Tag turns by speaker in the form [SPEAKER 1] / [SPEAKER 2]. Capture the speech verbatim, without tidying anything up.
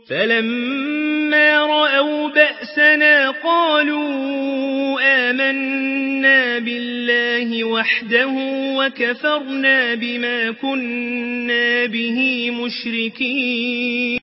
[SPEAKER 1] فلما رأوا بأسنا قالوا آمنا بالله وحده وكفرنا بما كنا به مشركين